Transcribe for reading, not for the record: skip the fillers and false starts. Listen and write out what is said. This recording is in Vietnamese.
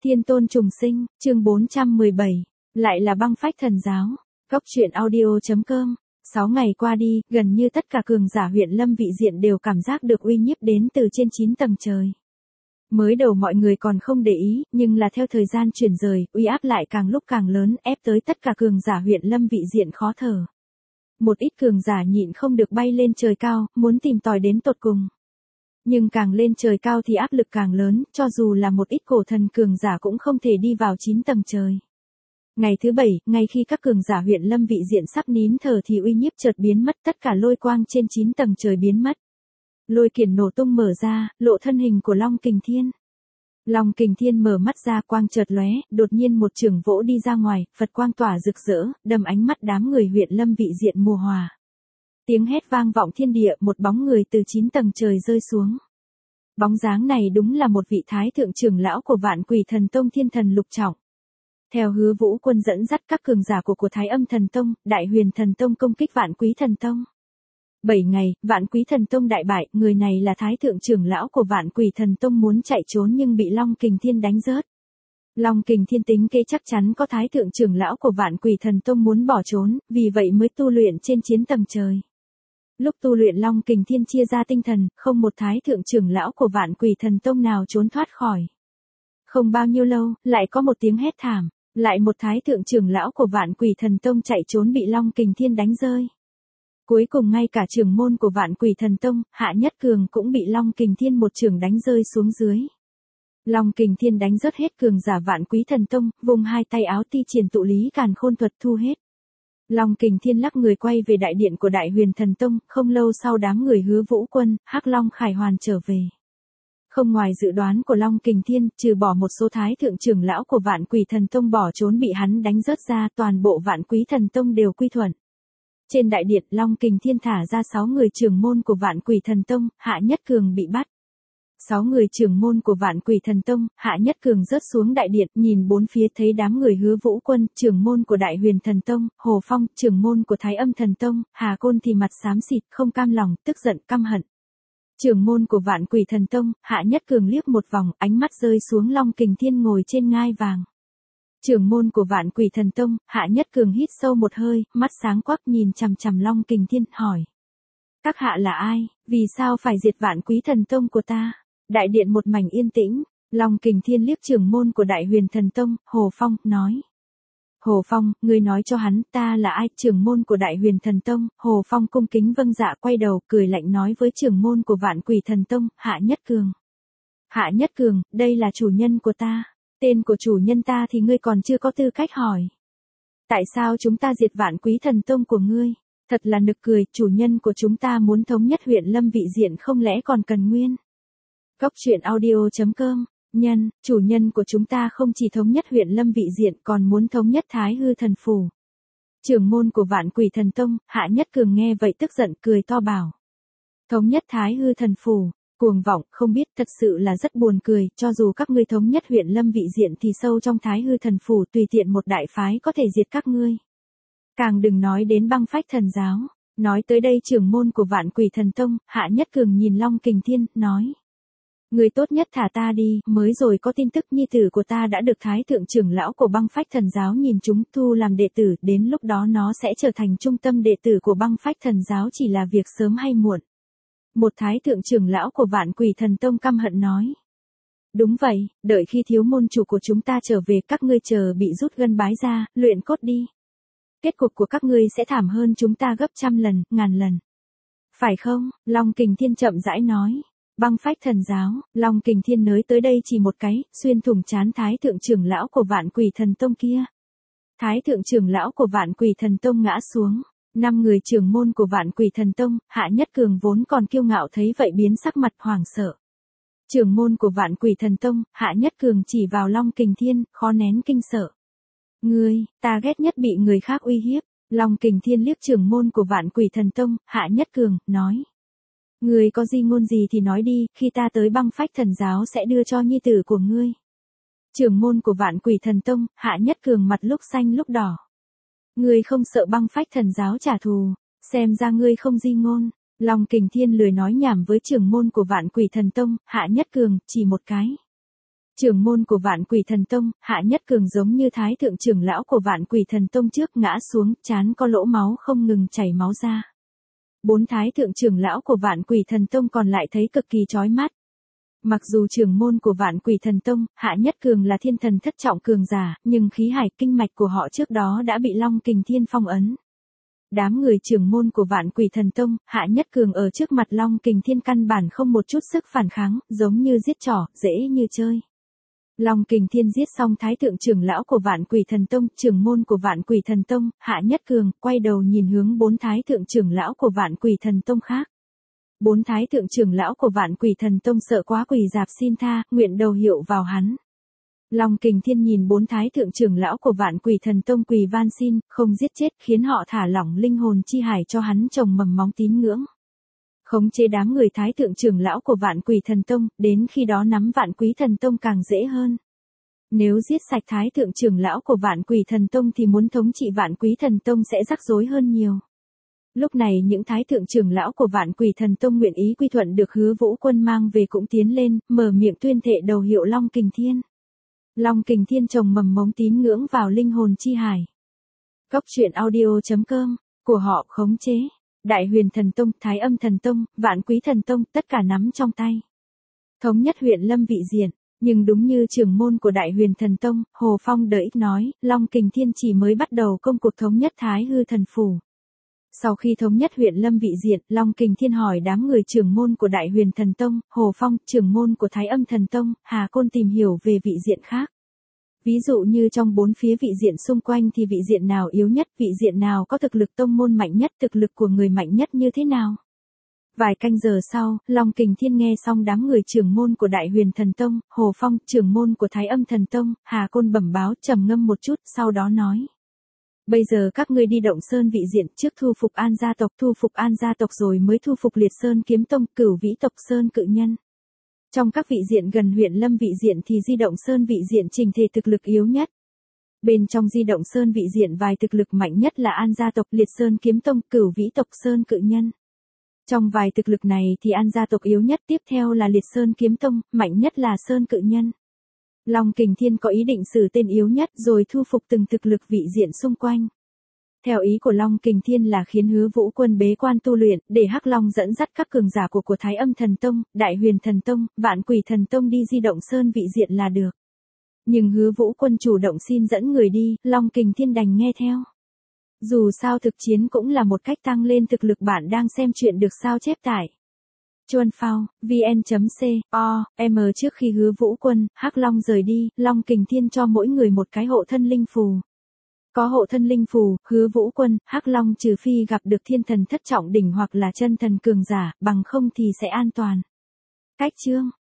Thiên tôn trùng sinh, chương 417, lại là băng phách thần giáo. Cốc truyện audio.com. 6 ngày qua đi, gần như tất cả cường giả huyện Lâm Vị Diện đều cảm giác được uy nhiếp đến từ trên 9 tầng trời. Mới đầu mọi người còn không để ý, nhưng là theo thời gian chuyển rời, uy áp lại càng lúc càng lớn, ép tới tất cả cường giả huyện Lâm Vị Diện khó thở. Một ít cường giả nhịn không được bay lên trời cao, muốn tìm tòi đến tột cùng. Nhưng càng lên trời cao thì áp lực càng lớn, cho dù là một ít cổ thần cường giả cũng không thể đi vào 9 tầng trời. Ngày thứ 7, ngay khi các cường giả huyện Lâm Vị Diện sắp nín thở thì uy nhiếp chợt biến mất, tất cả lôi quang trên 9 tầng trời biến mất. Lôi kiển nổ tung mở ra, lộ thân hình của Long Kình Thiên. Long Kình Thiên mở mắt ra, quang chợt lóe, đột nhiên một chưởng vỗ đi ra ngoài, Phật quang tỏa rực rỡ, đâm ánh mắt đám người huyện Lâm Vị Diện mù hòa. Tiếng hét vang vọng thiên địa, một bóng người từ 9 tầng trời rơi xuống. Bóng dáng này đúng là một vị thái thượng trưởng lão của Vạn Quỷ Thần Tông Thiên Thần Lục Trọng. Theo Hứa Vũ Quân dẫn dắt các cường giả của Thái Âm Thần Tông, Đại Huyền Thần Tông công kích Vạn Quý Thần Tông. 7 ngày, Vạn Quý Thần Tông đại bại, người này là thái thượng trưởng lão của Vạn Quỷ Thần Tông muốn chạy trốn nhưng bị Long Kình Thiên đánh rớt. Long Kình Thiên tính kế chắc chắn có thái thượng trưởng lão của Vạn Quỷ Thần Tông muốn bỏ trốn, vì vậy mới tu luyện trên 9 tầng trời. Lúc tu luyện Long Kình Thiên chia ra tinh thần, không một thái thượng trưởng lão của Vạn Quỷ Thần Tông nào trốn thoát khỏi. Không bao nhiêu lâu, lại có một tiếng hét thảm, lại một thái thượng trưởng lão của Vạn Quỷ Thần Tông chạy trốn bị Long Kình Thiên đánh rơi. Cuối cùng ngay cả trưởng môn của Vạn Quỷ Thần Tông, Hạ Nhất Cường cũng bị Long Kình Thiên một chưởng đánh rơi xuống dưới. Long Kình Thiên đánh rớt hết cường giả Vạn Quý Thần Tông, vùng hai tay áo ti triển tụ lý càn khôn thuật thu hết. Long Kình Thiên lắc người quay về đại điện của Đại Huyền Thần Tông, không lâu sau đám người Hứa Vũ Quân, Hắc Long Khải Hoàn trở về. Không ngoài dự đoán của Long Kình Thiên, trừ bỏ một số thái thượng trưởng lão của Vạn Quỷ Thần Tông bỏ trốn bị hắn đánh rớt ra, toàn bộ Vạn Quý Thần Tông đều quy thuận. Trên đại điện, Long Kình Thiên thả ra 6 người trưởng môn của Vạn Quỷ Thần Tông, Hạ Nhất Cường bị bắt. 6 người trưởng môn của Vạn Quỷ Thần Tông, Hạ Nhất Cường rớt xuống đại điện, nhìn bốn phía thấy đám người Hứa Vũ Quân, trưởng môn của Đại Huyền Thần Tông, Hồ Phong, trưởng môn của Thái Âm Thần Tông, Hà Côn thì mặt xám xịt, không cam lòng, tức giận, căm hận. Trưởng môn của Vạn Quỷ Thần Tông, Hạ Nhất Cường liếc một vòng, ánh mắt rơi xuống Long Kình Thiên ngồi trên ngai vàng. Trưởng môn của Vạn Quỷ Thần Tông, Hạ Nhất Cường hít sâu một hơi, mắt sáng quắc nhìn chằm chằm Long Kình Thiên, hỏi: "Các hạ là ai, vì sao phải diệt Vạn Quý Thần Tông của ta?" Đại điện một mảnh yên tĩnh, Long Kình Thiên liếc trưởng môn của Đại Huyền Thần Tông, Hồ Phong, nói: "Hồ Phong, ngươi nói cho hắn, ta là ai?" Trưởng môn của Đại Huyền Thần Tông, Hồ Phong cung kính vâng dạ, quay đầu, cười lạnh nói với trưởng môn của Vạn Quỷ Thần Tông, Hạ Nhất Cường: "Hạ Nhất Cường, đây là chủ nhân của ta. Tên của chủ nhân ta thì ngươi còn chưa có tư cách hỏi. Tại sao chúng ta diệt Vạn Quý Thần Tông của ngươi? Thật là nực cười, chủ nhân của chúng ta muốn thống nhất huyện Lâm Vị Diện không lẽ còn cần nguyên?" Cốc truyện audio.com. Chủ nhân của chúng ta không chỉ thống nhất huyện Lâm Vị Diện còn muốn thống nhất Thái Hư Thần Phủ. Trưởng môn của Vạn Quỷ Thần Tông, Hạ Nhất Cường nghe vậy tức giận, cười to bảo: "Thống nhất Thái Hư Thần Phủ, cuồng vọng, không biết, thật sự là rất buồn cười, cho dù các ngươi thống nhất huyện Lâm Vị Diện thì sâu trong Thái Hư Thần Phủ tùy tiện một đại phái có thể diệt các ngươi. Càng đừng nói đến băng phách thần giáo." Nói tới đây trưởng môn của Vạn Quỷ Thần Tông, Hạ Nhất Cường nhìn Long Kình Thiên, nói: "Người tốt nhất thả ta đi, mới rồi có tin tức nhi tử của ta đã được thái thượng trưởng lão của băng phách thần giáo nhìn chúng thu làm đệ tử, đến lúc đó nó sẽ trở thành trung tâm đệ tử của băng phách thần giáo, chỉ là việc sớm hay muộn." Một thái thượng trưởng lão của Vạn Quỷ Thần Tông căm hận nói: "Đúng vậy, đợi khi thiếu môn chủ của chúng ta trở về, các ngươi chờ bị rút gân bái ra, luyện cốt đi. Kết cục của các ngươi sẽ thảm hơn chúng ta gấp trăm lần, ngàn lần. Phải không?" Long Kình Thiên chậm rãi nói. Băng phách thần giáo, Long Kình Thiên nới tới đây chỉ một cái, xuyên thủng trán thái thượng trưởng lão của Vạn Quỷ Thần Tông kia. Thái thượng trưởng lão của Vạn Quỷ Thần Tông ngã xuống. 5 người trưởng môn của Vạn Quỷ Thần Tông, Hạ Nhất Cường vốn còn kiêu ngạo thấy vậy biến sắc mặt hoảng sợ. Trưởng môn của Vạn Quỷ Thần Tông, Hạ Nhất Cường chỉ vào Long Kình Thiên, khó nén kinh sợ. "Ngươi, ta ghét nhất bị người khác uy hiếp." Long Kình Thiên liếc trưởng môn của Vạn Quỷ Thần Tông, Hạ Nhất Cường, nói: "Ngươi có gì ngôn gì thì nói đi, khi ta tới băng phách thần giáo sẽ đưa cho nhi tử của ngươi." Trưởng môn của Vạn Quỷ Thần Tông, Hạ Nhất Cường mặt lúc xanh lúc đỏ. "Ngươi không sợ băng phách thần giáo trả thù, xem ra ngươi không di ngôn." Long Kình Thiên lười nói nhảm với trưởng môn của Vạn Quỷ Thần Tông, Hạ Nhất Cường, chỉ một cái. Trưởng môn của Vạn Quỷ Thần Tông, Hạ Nhất Cường giống như thái thượng trưởng lão của Vạn Quỷ Thần Tông trước ngã xuống, trán có lỗ máu không ngừng chảy máu ra. 4 thái thượng trưởng lão của Vạn Quỷ Thần Tông còn lại thấy cực kỳ chói mắt. Mặc dù trưởng môn của Vạn Quỷ Thần Tông, Hạ Nhất Cường là thiên thần thất trọng cường giả, nhưng khí hải kinh mạch của họ trước đó đã bị Long Kình Thiên phong ấn. Đám người trưởng môn của Vạn Quỷ Thần Tông, Hạ Nhất Cường ở trước mặt Long Kình Thiên căn bản không một chút sức phản kháng, giống như giết trỏ, dễ như chơi. Long Kình Thiên giết xong thái thượng trưởng lão của Vạn Quỷ Thần Tông, trưởng môn của Vạn Quỷ Thần Tông, Hạ Nhất Cường, quay đầu nhìn hướng 4 thái thượng trưởng lão của Vạn Quỷ Thần Tông khác. 4 thái thượng trưởng lão của Vạn Quỷ Thần Tông sợ quá quỳ dạp xin tha, nguyện đầu hiệu vào hắn. Long Kình Thiên nhìn 4 thái thượng trưởng lão của Vạn Quỷ Thần Tông quỳ van xin, không giết chết, khiến họ thả lỏng linh hồn chi hải cho hắn trồng mầm móng tín ngưỡng. Khống chế đám người thái thượng trưởng lão của Vạn Quỷ Thần Tông, đến khi đó nắm Vạn Quý Thần Tông càng dễ hơn. Nếu giết sạch thái thượng trưởng lão của Vạn Quỷ Thần Tông thì muốn thống trị Vạn Quý Thần Tông sẽ rắc rối hơn nhiều. Lúc này những thái thượng trưởng lão của Vạn Quỷ Thần Tông nguyện ý quy thuận được Hứa Vũ Quân mang về cũng tiến lên, mở miệng tuyên thệ đầu hiệu Long Kình Thiên. Long Kình Thiên trồng mầm mống tín ngưỡng vào linh hồn chi hải. Cốc truyện audio.com, của họ khống chế. Đại Huyền Thần Tông, Thái Âm Thần Tông, Vạn Quý Thần Tông, tất cả nắm trong tay. Thống nhất huyện Lâm Vị Diện, nhưng đúng như trưởng môn của Đại Huyền Thần Tông, Hồ Phong đợi nói, Long Kình Thiên chỉ mới bắt đầu công cuộc thống nhất Thái Hư Thần Phủ. Sau khi thống nhất huyện Lâm Vị Diện, Long Kình Thiên hỏi đám người trưởng môn của Đại Huyền Thần Tông, Hồ Phong, trưởng môn của Thái Âm Thần Tông, Hà Côn tìm hiểu về vị diện khác. Ví dụ như trong 4 phía vị diện xung quanh thì vị diện nào yếu nhất, vị diện nào có thực lực tông môn mạnh nhất, thực lực của người mạnh nhất như thế nào. Vài canh giờ sau, Long Kình Thiên nghe xong đám người trưởng môn của Đại Huyền Thần Tông, Hồ Phong, trưởng môn của Thái Âm Thần Tông, Hà Côn bẩm báo trầm ngâm một chút, sau đó nói. Bây giờ các ngươi đi Động Sơn vị diện trước thu phục An gia tộc rồi mới thu phục Liệt Sơn Kiếm Tông, Cửu Vĩ tộc Sơn Cự Nhân. Trong các vị diện gần huyện Lâm vị diện thì Di Động Sơn vị diện trình thể thực lực yếu nhất. Bên trong Di Động Sơn vị diện vài thực lực mạnh nhất là An gia tộc, Liệt Sơn Kiếm Tông, Cửu Vĩ tộc Sơn Cự Nhân. Trong vài thực lực này thì An gia tộc yếu nhất, tiếp theo là Liệt Sơn Kiếm Tông, mạnh nhất là Sơn Cự Nhân. Long Kình Thiên có ý định xử tên yếu nhất rồi thu phục từng thực lực vị diện xung quanh. Theo ý của Long Kình Thiên là khiến Hứa Vũ Quân bế quan tu luyện, để Hắc Long dẫn dắt các cường giả của Thái Âm Thần Tông, Đại Huyền Thần Tông, Vạn Quỷ Thần Tông đi Di Động Sơn vị diện là được. Nhưng Hứa Vũ Quân chủ động xin dẫn người đi, Long Kình Thiên đành nghe theo. Dù sao thực chiến cũng là một cách tăng lên thực lực. Bạn đang xem chuyện được sao chép tải. Chuan Phao, vn.com. Trước khi Hứa Vũ Quân, Hắc Long rời đi, Long Kình Thiên cho mỗi người một cái hộ thân linh phù. Có hộ thân linh phù, Hứa Vũ Quân, Hắc Long trừ phi gặp được thiên thần thất trọng đỉnh hoặc là chân thần cường giả, bằng không thì sẽ an toàn. Cách chương